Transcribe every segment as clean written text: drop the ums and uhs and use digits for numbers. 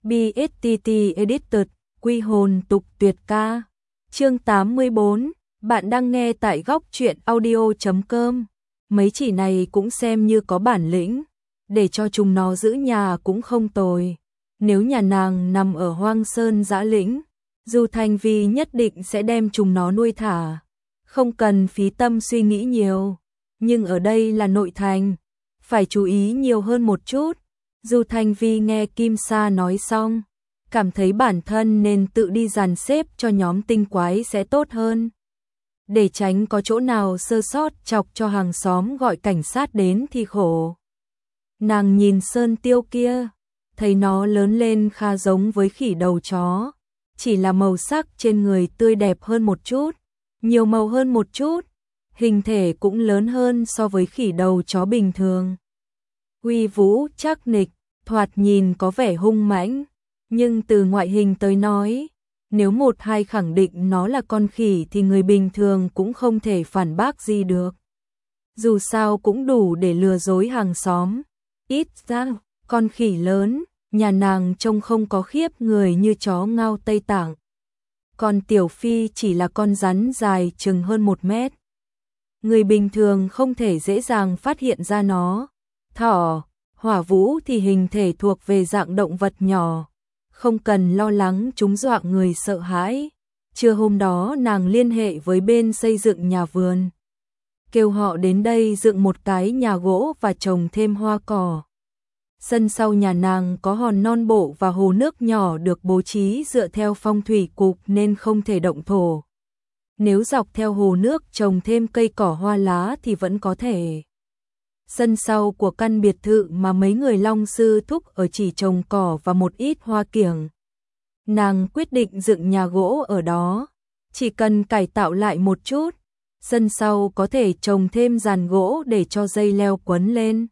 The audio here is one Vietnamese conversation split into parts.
BSTT Edited, quy hồn tục tuyệt ca. Chương 84, bạn đang nghe tại góc truyện audio.com. Mấy chỉ này cũng xem như có bản lĩnh, để cho chúng nó giữ nhà cũng không tồi. Nếu nhà nàng nằm ở hoang sơn dã lĩnh, Du Thanh Vi nhất định sẽ đem chúng nó nuôi thả, không cần phí tâm suy nghĩ nhiều. Nhưng ở đây là nội thành, phải chú ý nhiều hơn một chút. Du Thanh Vi nghe Kim Sa nói xong, cảm thấy bản thân nên tự đi dàn xếp cho nhóm tinh quái sẽ tốt hơn, để tránh có chỗ nào sơ sót chọc cho hàng xóm gọi cảnh sát đến thì khổ. Nàng nhìn sơn tiêu kia, thấy nó lớn lên khá giống với khỉ đầu chó, chỉ là màu sắc trên người tươi đẹp hơn một chút, nhiều màu hơn một chút, hình thể cũng lớn hơn so với khỉ đầu chó bình thường. Uy vũ chắc nịch, thoạt nhìn có vẻ hung mãnh, nhưng từ ngoại hình tới nói, nếu một hai khẳng định nó là con khỉ thì người bình thường cũng không thể phản bác gì được. Dù sao cũng đủ để lừa dối hàng xóm. Ít ra, con khỉ lớn, nhà nàng trông không có khiếp người như chó ngao Tây Tạng. Còn Tiểu Phi chỉ là con rắn dài chừng hơn 1 mét. Người bình thường không thể dễ dàng phát hiện ra nó. Thỏ, Hỏa Vũ thì hình thể thuộc về dạng động vật nhỏ, không cần lo lắng chúng dọa người sợ hãi. Trưa hôm đó nàng liên hệ với bên xây dựng nhà vườn, kêu họ đến đây dựng một cái nhà gỗ và trồng thêm hoa cỏ. Sân sau nhà nàng có hòn non bộ và hồ nước nhỏ được bố trí dựa theo phong thủy cục nên không thể động thổ. Nếu dọc theo hồ nước trồng thêm cây cỏ hoa lá thì vẫn có thể. Sân sau của căn biệt thự mà mấy người Long Sư Thúc ở chỉ trồng cỏ và một ít hoa kiểng. Nàng quyết định dựng nhà gỗ ở đó, chỉ cần cải tạo lại một chút. Sân sau có thể trồng thêm giàn gỗ để cho dây leo quấn lên,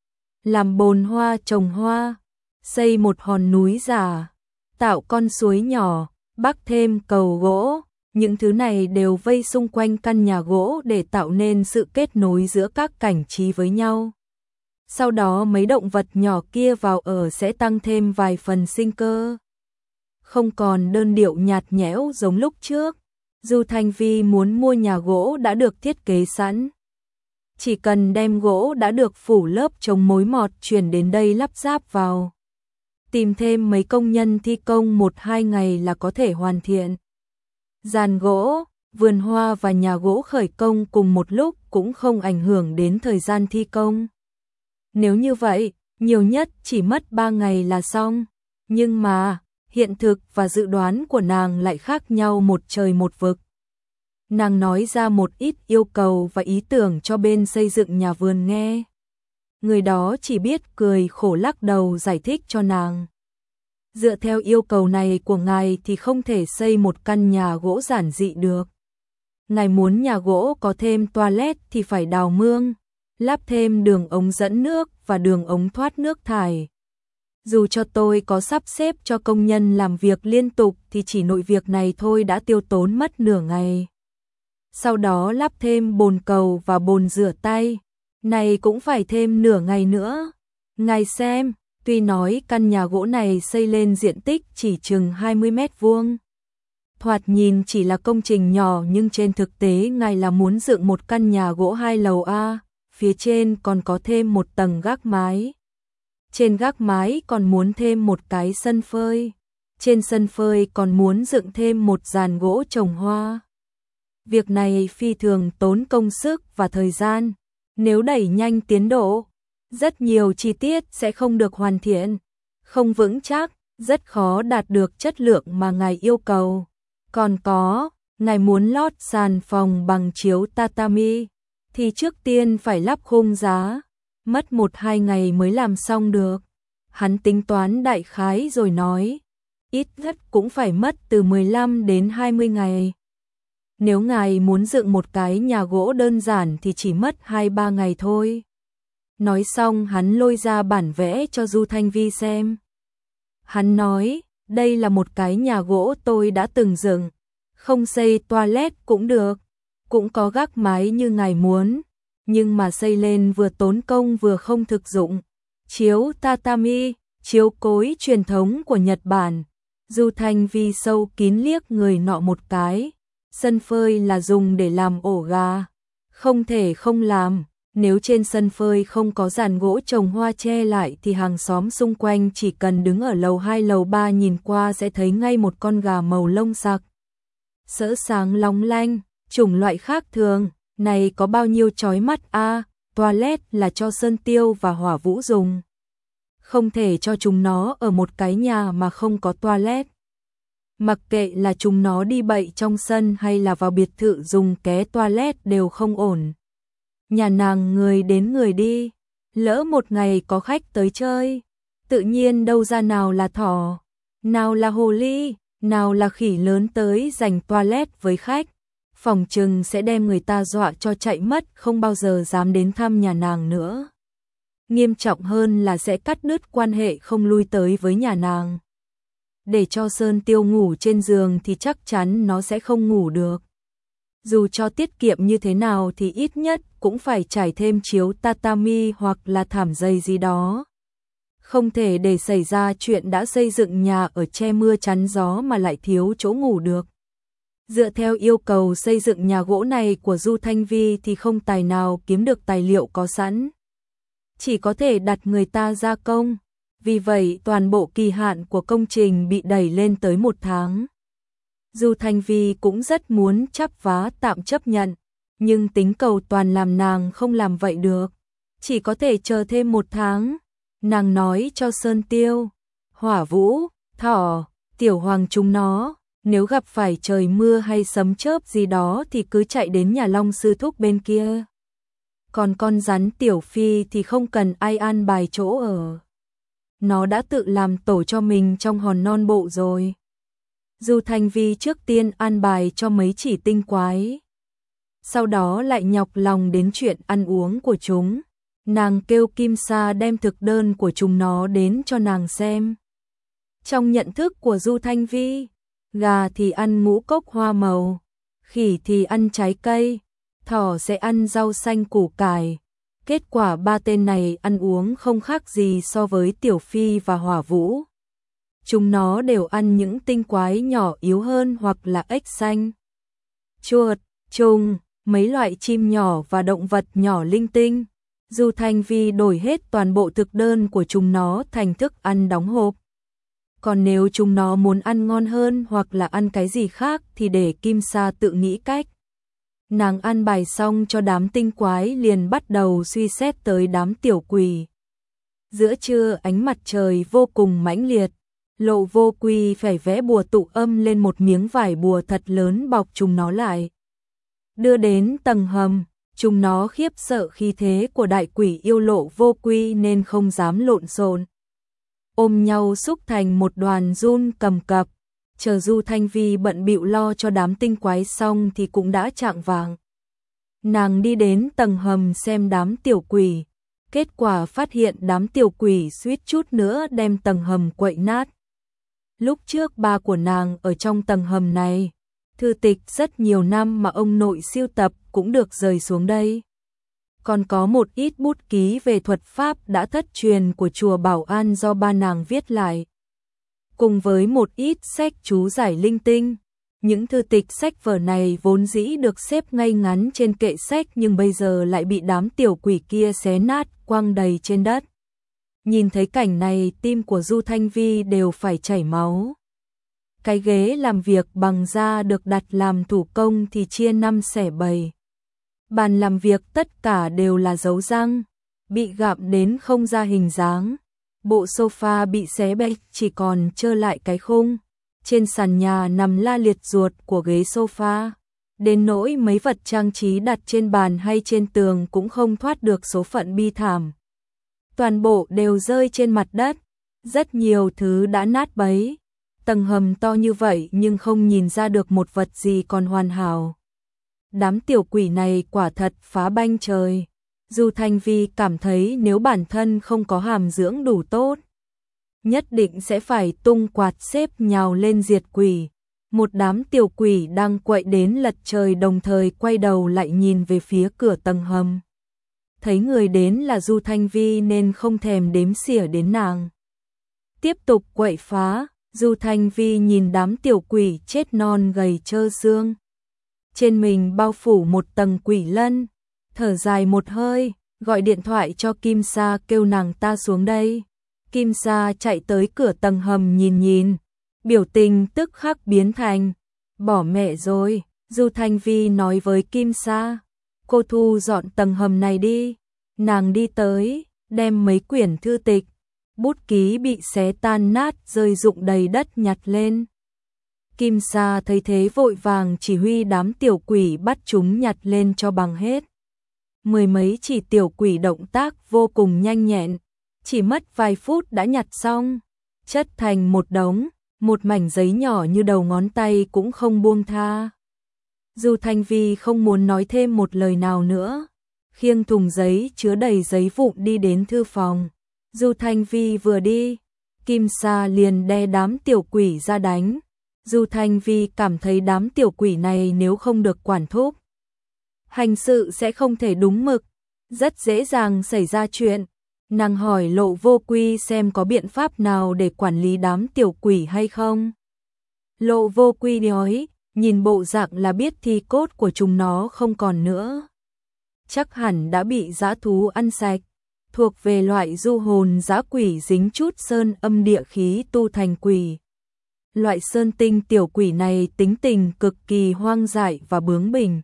làm bồn hoa trồng hoa, xây một hòn núi giả, tạo con suối nhỏ, bắc thêm cầu gỗ. Những thứ này đều vây xung quanh căn nhà gỗ để tạo nên sự kết nối giữa các cảnh trí với nhau. Sau đó mấy động vật nhỏ kia vào ở sẽ tăng thêm vài phần sinh cơ. Không còn đơn điệu nhạt nhẽo giống lúc trước. Du Thanh Vi muốn mua nhà gỗ đã được thiết kế sẵn. Chỉ cần đem gỗ đã được phủ lớp chống mối mọt chuyển đến đây lắp ráp vào. Tìm thêm mấy công nhân thi công 1-2 ngày là có thể hoàn thiện. Giàn gỗ, vườn hoa và nhà gỗ khởi công cùng một lúc cũng không ảnh hưởng đến thời gian thi công. Nếu như vậy, nhiều nhất chỉ mất 3 ngày là xong. Nhưng mà, hiện thực và dự đoán của nàng lại khác nhau một trời một vực. Nàng nói ra một ít yêu cầu và ý tưởng cho bên xây dựng nhà vườn nghe. Người đó chỉ biết cười khổ lắc đầu giải thích cho nàng. Dựa theo yêu cầu này của ngài thì không thể xây một căn nhà gỗ giản dị được. Ngài muốn nhà gỗ có thêm toilet thì phải đào mương, lắp thêm đường ống dẫn nước và đường ống thoát nước thải. Dù cho tôi có sắp xếp cho công nhân làm việc liên tục thì chỉ nội việc này thôi đã tiêu tốn mất nửa ngày. Sau đó lắp thêm bồn cầu và bồn rửa tay, này cũng phải thêm nửa ngày nữa. Ngài xem, tuy nói căn nhà gỗ này xây lên diện tích chỉ chừng 20 mét vuông. Thoạt nhìn chỉ là công trình nhỏ nhưng trên thực tế ngài là muốn dựng một căn nhà gỗ 2 lầu A, phía trên còn có thêm một tầng gác mái. Trên gác mái còn muốn thêm một cái sân phơi. Trên sân phơi còn muốn dựng thêm một giàn gỗ trồng hoa. Việc này phi thường tốn công sức và thời gian. Nếu đẩy nhanh tiến độ, rất nhiều chi tiết sẽ không được hoàn thiện, không vững chắc, rất khó đạt được chất lượng mà ngài yêu cầu. Còn có, ngài muốn lót sàn phòng bằng chiếu tatami, thì trước tiên phải lắp khung giá, mất 1-2 ngày mới làm xong được. Hắn tính toán đại khái rồi nói, ít nhất cũng phải mất từ 15 đến 20 ngày. Nếu ngài muốn dựng một cái nhà gỗ đơn giản thì chỉ mất 2-3 ngày thôi. Nói xong hắn lôi ra bản vẽ cho Du Thanh Vi xem. Hắn nói, đây là một cái nhà gỗ tôi đã từng dựng, không xây toilet cũng được, cũng có gác mái như ngài muốn, nhưng mà xây lên vừa tốn công vừa không thực dụng. Chiếu tatami, chiếu cối truyền thống của Nhật Bản. Du Thanh Vi sâu kín liếc người nọ một cái. Sân phơi là dùng để làm ổ gà. Không thể không làm. Nếu trên sân phơi không có giàn gỗ trồng hoa che lại thì hàng xóm xung quanh chỉ cần đứng ở lầu 2 lầu 3 nhìn qua sẽ thấy ngay một con gà màu lông sặc sỡ sáng long lanh, chủng loại khác thường. Này có bao nhiêu chói mắt a. Toilet là cho Sơn Tiêu và Hỏa Vũ dùng. Không thể cho chúng nó ở một cái nhà mà không có toilet. Mặc kệ là chúng nó đi bậy trong sân hay là vào biệt thự dùng ké toilet đều không ổn. Nhà nàng người đến người đi, lỡ một ngày có khách tới chơi, tự nhiên đâu ra nào là thỏ, nào là hồ ly, nào là khỉ lớn tới giành toilet với khách. Phòng trừng sẽ đem người ta dọa cho chạy mất, không bao giờ dám đến thăm nhà nàng nữa. Nghiêm trọng hơn là sẽ cắt đứt quan hệ không lui tới với nhà nàng. Để cho Sơn Tiêu ngủ trên giường thì chắc chắn nó sẽ không ngủ được. Dù cho tiết kiệm như thế nào thì ít nhất cũng phải trải thêm chiếu tatami hoặc là thảm dày gì đó. Không thể để xảy ra chuyện đã xây dựng nhà ở che mưa chắn gió mà lại thiếu chỗ ngủ được. Dựa theo yêu cầu xây dựng nhà gỗ này của Du Thanh Vi thì không tài nào kiếm được tài liệu có sẵn. Chỉ có thể đặt người ta gia công. Vì vậy toàn bộ kỳ hạn của công trình bị đẩy lên tới 1 tháng. Du Thanh Vi cũng rất muốn chắp vá tạm chấp nhận, nhưng tính cầu toàn làm nàng không làm vậy được. Chỉ có thể chờ thêm 1 tháng. Nàng nói cho Sơn Tiêu, Hỏa Vũ, Thỏ, Tiểu Hoàng chúng nó, nếu gặp phải trời mưa hay sấm chớp gì đó thì cứ chạy đến nhà Long Sư Thúc bên kia. Còn con rắn Tiểu Phi thì không cần ai an bài chỗ ở. Nó đã tự làm tổ cho mình trong hòn non bộ rồi. Du Thanh Vi trước tiên an bài cho mấy chỉ tinh quái. Sau đó lại nhọc lòng đến chuyện ăn uống của chúng. Nàng kêu Kim Sa đem thực đơn của chúng nó đến cho nàng xem. Trong nhận thức của Du Thanh Vi, gà thì ăn ngũ cốc hoa màu, khỉ thì ăn trái cây, thỏ sẽ ăn rau xanh củ cải. Kết quả 3 tên này ăn uống không khác gì so với Tiểu Phi và Hỏa Vũ. Chúng nó đều ăn những tinh quái nhỏ yếu hơn hoặc là ếch xanh, chuột, trùng, mấy loại chim nhỏ và động vật nhỏ linh tinh. Du Thanh Vi đổi hết toàn bộ thực đơn của chúng nó thành thức ăn đóng hộp. Còn nếu chúng nó muốn ăn ngon hơn hoặc là ăn cái gì khác thì để Kim Sa tự nghĩ cách. Nàng ăn bài xong cho đám tinh quái liền bắt đầu suy xét tới đám tiểu quỷ. Giữa trưa ánh mặt trời vô cùng mãnh liệt, Lộ Vô Quy phải vẽ bùa tụ âm lên một miếng vải bùa thật lớn bọc chúng nó lại. Đưa đến tầng hầm, chúng nó khiếp sợ khí thế của đại quỷ yêu Lộ Vô Quy nên không dám lộn xộn. Ôm nhau xúc thành một đoàn run cầm cập. Chờ Du Thanh Vi bận bịu lo cho đám tinh quái xong thì cũng đã chạng vạng. Nàng đi đến tầng hầm xem đám tiểu quỷ. Kết quả phát hiện đám tiểu quỷ suýt chút nữa đem tầng hầm quậy nát. Lúc trước ba của nàng ở trong tầng hầm này, thư tịch rất nhiều năm mà ông nội sưu tập cũng được rời xuống đây. Còn có một ít bút ký về thuật pháp đã thất truyền của chùa Bảo An do ba nàng viết lại. Cùng với một ít sách chú giải linh tinh. Những thư tịch sách vở này vốn dĩ được xếp ngay ngắn trên kệ sách nhưng bây giờ lại bị đám tiểu quỷ kia xé nát, quăng đầy trên đất. Nhìn thấy cảnh này tim của Du Thanh Vi đều phải chảy máu. Cái ghế làm việc bằng da được đặt làm thủ công thì chia 5 xẻ 7. Bàn làm việc tất cả đều là dấu răng, bị gặm đến không ra hình dáng. Bộ sofa bị xé bét chỉ còn trơ lại cái khung. Trên sàn nhà nằm la liệt ruột của ghế sofa. Đến nỗi mấy vật trang trí đặt trên bàn hay trên tường cũng không thoát được số phận bi thảm. Toàn bộ đều rơi trên mặt đất. Rất nhiều thứ đã nát bấy. Tầng hầm to như vậy nhưng không nhìn ra được một vật gì còn hoàn hảo. Đám tiểu quỷ này quả thật phá banh trời. Du Thanh Vi cảm thấy nếu bản thân không có hàm dưỡng đủ tốt, nhất định sẽ phải tung quạt xếp nhào lên diệt quỷ. Một đám tiểu quỷ đang quậy đến lật trời đồng thời quay đầu lại nhìn về phía cửa tầng hầm. Thấy người đến là Du Thanh Vi nên không thèm đếm xỉa đến nàng. tiếp tục quậy phá. Du Thanh Vi nhìn đám tiểu quỷ chết non gầy trơ xương. Trên mình bao phủ một tầng quỷ lân, thở dài một hơi, gọi điện thoại cho Kim Sa kêu nàng ta xuống đây. Kim Sa chạy tới cửa tầng hầm nhìn, biểu tình tức khắc biến thành, bỏ mẹ rồi. Du Thanh Vi nói với Kim Sa, cô thu dọn tầng hầm này đi. Nàng đi tới, đem mấy quyển thư tịch, bút ký bị xé tan nát rơi rụng đầy đất nhặt lên. Kim Sa thấy thế vội vàng chỉ huy đám tiểu quỷ bắt chúng nhặt lên cho bằng hết. Mười mấy chỉ tiểu quỷ động tác vô cùng nhanh nhẹn, chỉ mất vài phút đã nhặt xong, chất thành một đống, một mảnh giấy nhỏ như đầu ngón tay cũng không buông tha. Du Thanh Vi không muốn nói thêm một lời nào nữa, khiêng thùng giấy chứa đầy giấy vụn đi đến thư phòng. Du Thanh Vi vừa đi, Kim Sa liền đe đám tiểu quỷ ra đánh. Du Thanh Vi cảm thấy đám tiểu quỷ này nếu không được quản thúc, hành sự sẽ không thể đúng mực, rất dễ dàng xảy ra chuyện. Nàng hỏi Lộ Vô Quy xem có biện pháp nào để quản lý đám tiểu quỷ hay không. Lộ Vô Quy nói, nhìn bộ dạng là biết thi cốt của chúng nó không còn nữa. Chắc hẳn đã bị dã thú ăn sạch, thuộc về loại du hồn dã quỷ dính chút sơn âm địa khí tu thành quỷ. Loại sơn tinh tiểu quỷ này tính tình cực kỳ hoang dại và bướng bỉnh.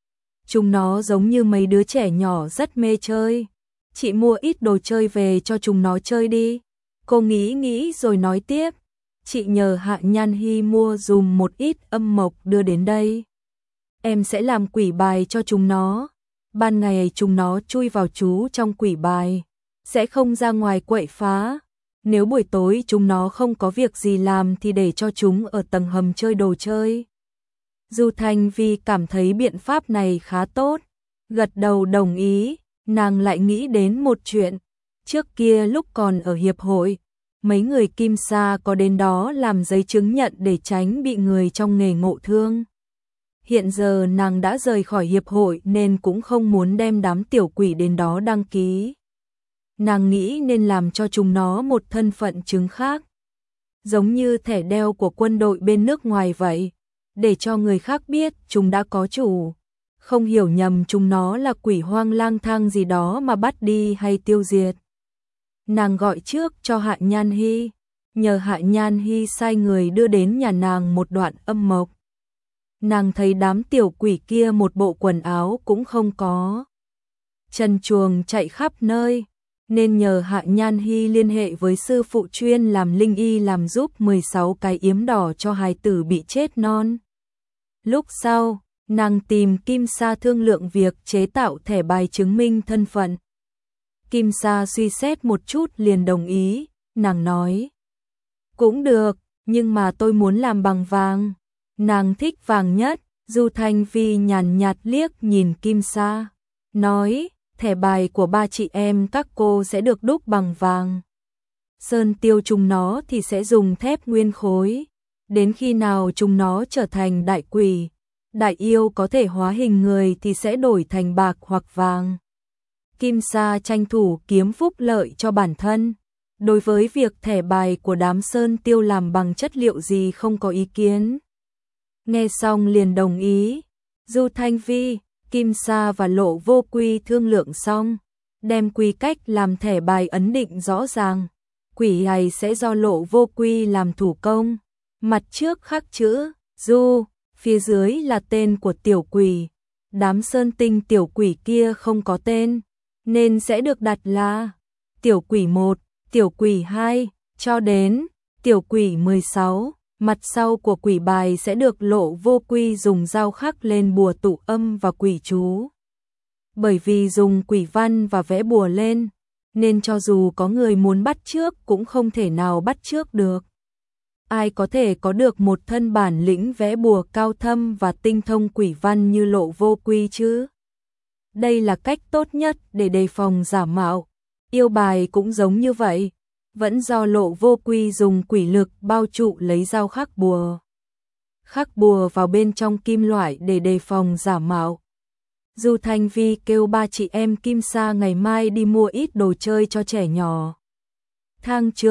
Chúng nó giống như mấy đứa trẻ nhỏ rất mê chơi. Chị mua ít đồ chơi về cho chúng nó chơi đi. Cô nghĩ rồi nói tiếp. Chị nhờ Hạ Nhan Hy mua dùm một ít âm mộc đưa đến đây. Em sẽ làm quỷ bài cho chúng nó. Ban ngày chúng nó chui vào trú trong quỷ bài, sẽ không ra ngoài quậy phá. Nếu buổi tối chúng nó không có việc gì làm thì để cho chúng ở tầng hầm chơi đồ chơi. Du Thanh Vi cảm thấy biện pháp này khá tốt, gật đầu đồng ý. Nàng lại nghĩ đến một chuyện, trước kia lúc còn ở hiệp hội, mấy người Kim Sa có đến đó làm giấy chứng nhận để tránh bị người trong nghề ngộ thương. Hiện giờ nàng đã rời khỏi hiệp hội nên cũng không muốn đem đám tiểu quỷ đến đó đăng ký. Nàng nghĩ nên làm cho chúng nó một thân phận chứng khác, giống như thẻ đeo của quân đội bên nước ngoài vậy, để cho người khác biết chúng đã có chủ, không hiểu nhầm chúng nó là quỷ hoang lang thang gì đó mà bắt đi hay tiêu diệt. Nàng gọi trước cho Hạ Nhan Hy, nhờ Hạ Nhan Hy sai người đưa đến nhà nàng một đoạn âm mộc. Nàng thấy đám tiểu quỷ kia một bộ quần áo cũng không có, trần truồng chạy khắp nơi, nên nhờ Hạ Nhan Hy liên hệ với sư phụ chuyên làm linh y làm giúp 16 cái yếm đỏ cho hài tử bị chết non. Lúc sau, nàng tìm Kim Sa thương lượng việc chế tạo thẻ bài chứng minh thân phận. Kim Sa suy xét một chút liền đồng ý, nàng nói, cũng được, nhưng mà tôi muốn làm bằng vàng. Nàng thích vàng nhất. Du Thanh Vi nhàn nhạt liếc nhìn Kim Sa, nói, thẻ bài của ba chị em các cô sẽ được đúc bằng vàng. Sơn tiêu chúng nó thì sẽ dùng thép nguyên khối. Đến khi nào chúng nó trở thành đại quỷ, đại yêu có thể hóa hình người thì sẽ đổi thành bạc hoặc vàng. Kim Sa tranh thủ kiếm phúc lợi cho bản thân. Đối với việc thẻ bài của đám sơn tiêu làm bằng chất liệu gì không có ý kiến. Nghe xong liền đồng ý. Du Thanh Vi, Kim Sa và Lộ Vô Quy thương lượng xong, đem quy cách làm thẻ bài ấn định rõ ràng. Quỷ hài sẽ do Lộ Vô Quy làm thủ công, mặt trước khắc chữ Du, phía dưới là tên của tiểu quỷ. Đám sơn tinh tiểu quỷ kia không có tên, nên sẽ được đặt là tiểu quỷ 1, tiểu quỷ 2, cho đến tiểu quỷ 16. Mặt sau của quỷ bài sẽ được Lộ Vô Quy dùng dao khắc lên bùa tụ âm và quỷ chú. Bởi vì dùng quỷ văn và vẽ bùa lên, nên cho dù có người muốn bắt chước cũng không thể nào bắt chước được. Ai có thể có được một thân bản lĩnh vẽ bùa cao thâm và tinh thông quỷ văn như Lộ Vô Quy chứ? Đây là cách tốt nhất để đề phòng giả mạo. Yêu bài cũng giống như vậy, vẫn do Lộ Vô Quy dùng quỷ lực bao trụ lấy dao khắc bùa. Khắc bùa vào bên trong kim loại để đề phòng giả mạo. Du Thanh Vi kêu ba chị em Kim Sa ngày mai đi mua ít đồ chơi cho trẻ nhỏ. Thang trượt,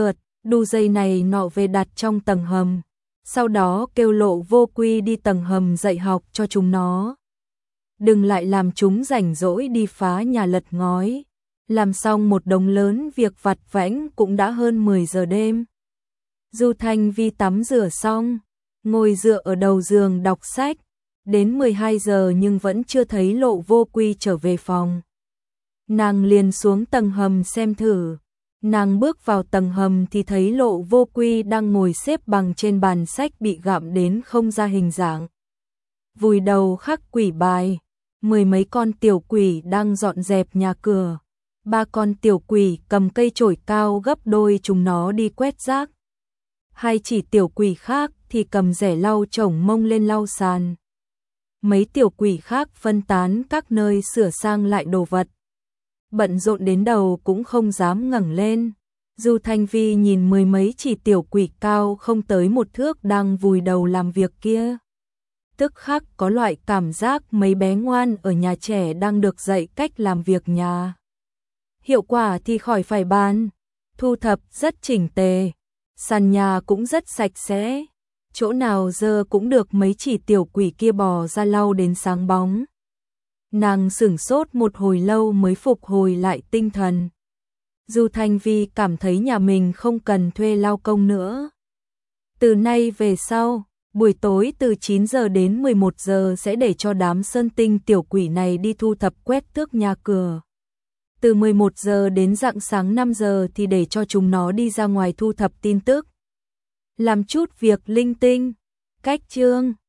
đu dây này nọ về đặt trong tầng hầm, sau đó kêu Lộ Vô Quy đi tầng hầm dạy học cho chúng nó. Đừng lại làm chúng rảnh rỗi đi phá nhà lật ngói. Làm xong một đống lớn việc vặt vãnh cũng đã hơn 10 giờ đêm. Du Thanh Vi tắm rửa xong, ngồi dựa ở đầu giường đọc sách, đến 12 giờ nhưng vẫn chưa thấy Lộ Vô Quy trở về phòng. Nàng liền xuống tầng hầm xem thử. Nàng bước vào tầng hầm thì thấy Lộ Vô Quy đang ngồi xếp bằng trên bàn sách bị gặm đến không ra hình dạng. Vùi đầu khắc quỷ bài, 10 mấy con tiểu quỷ đang dọn dẹp nhà cửa. 3 con tiểu quỷ cầm cây chổi cao gấp đôi chúng nó đi quét rác. 2 chỉ tiểu quỷ khác thì cầm rẻ lau chổng mông lên lau sàn. Mấy tiểu quỷ khác phân tán các nơi sửa sang lại đồ vật. Bận rộn đến đầu cũng không dám ngẩng lên. Du Thanh Vi nhìn 10 mấy chỉ tiểu quỷ cao không tới 1 thước đang vùi đầu làm việc kia. Tức khắc có loại cảm giác mấy bé ngoan ở nhà trẻ đang được dạy cách làm việc nhà. Hiệu quả thì khỏi phải bàn, thu thập rất chỉnh tề, sàn nhà cũng rất sạch sẽ, chỗ nào dơ cũng được mấy chỉ tiểu quỷ kia bò ra lau đến sáng bóng. Nàng sửng sốt một hồi lâu mới phục hồi lại tinh thần. Du Thanh Vi cảm thấy nhà mình không cần thuê lau công nữa. Từ nay về sau, buổi tối từ 9 giờ đến 11 giờ sẽ để cho đám sơn tinh tiểu quỷ này đi thu thập quét tước nhà cửa. Từ 11 giờ đến rạng sáng 5 giờ thì để cho chúng nó đi ra ngoài thu thập tin tức. Làm chút việc linh tinh. Cách chương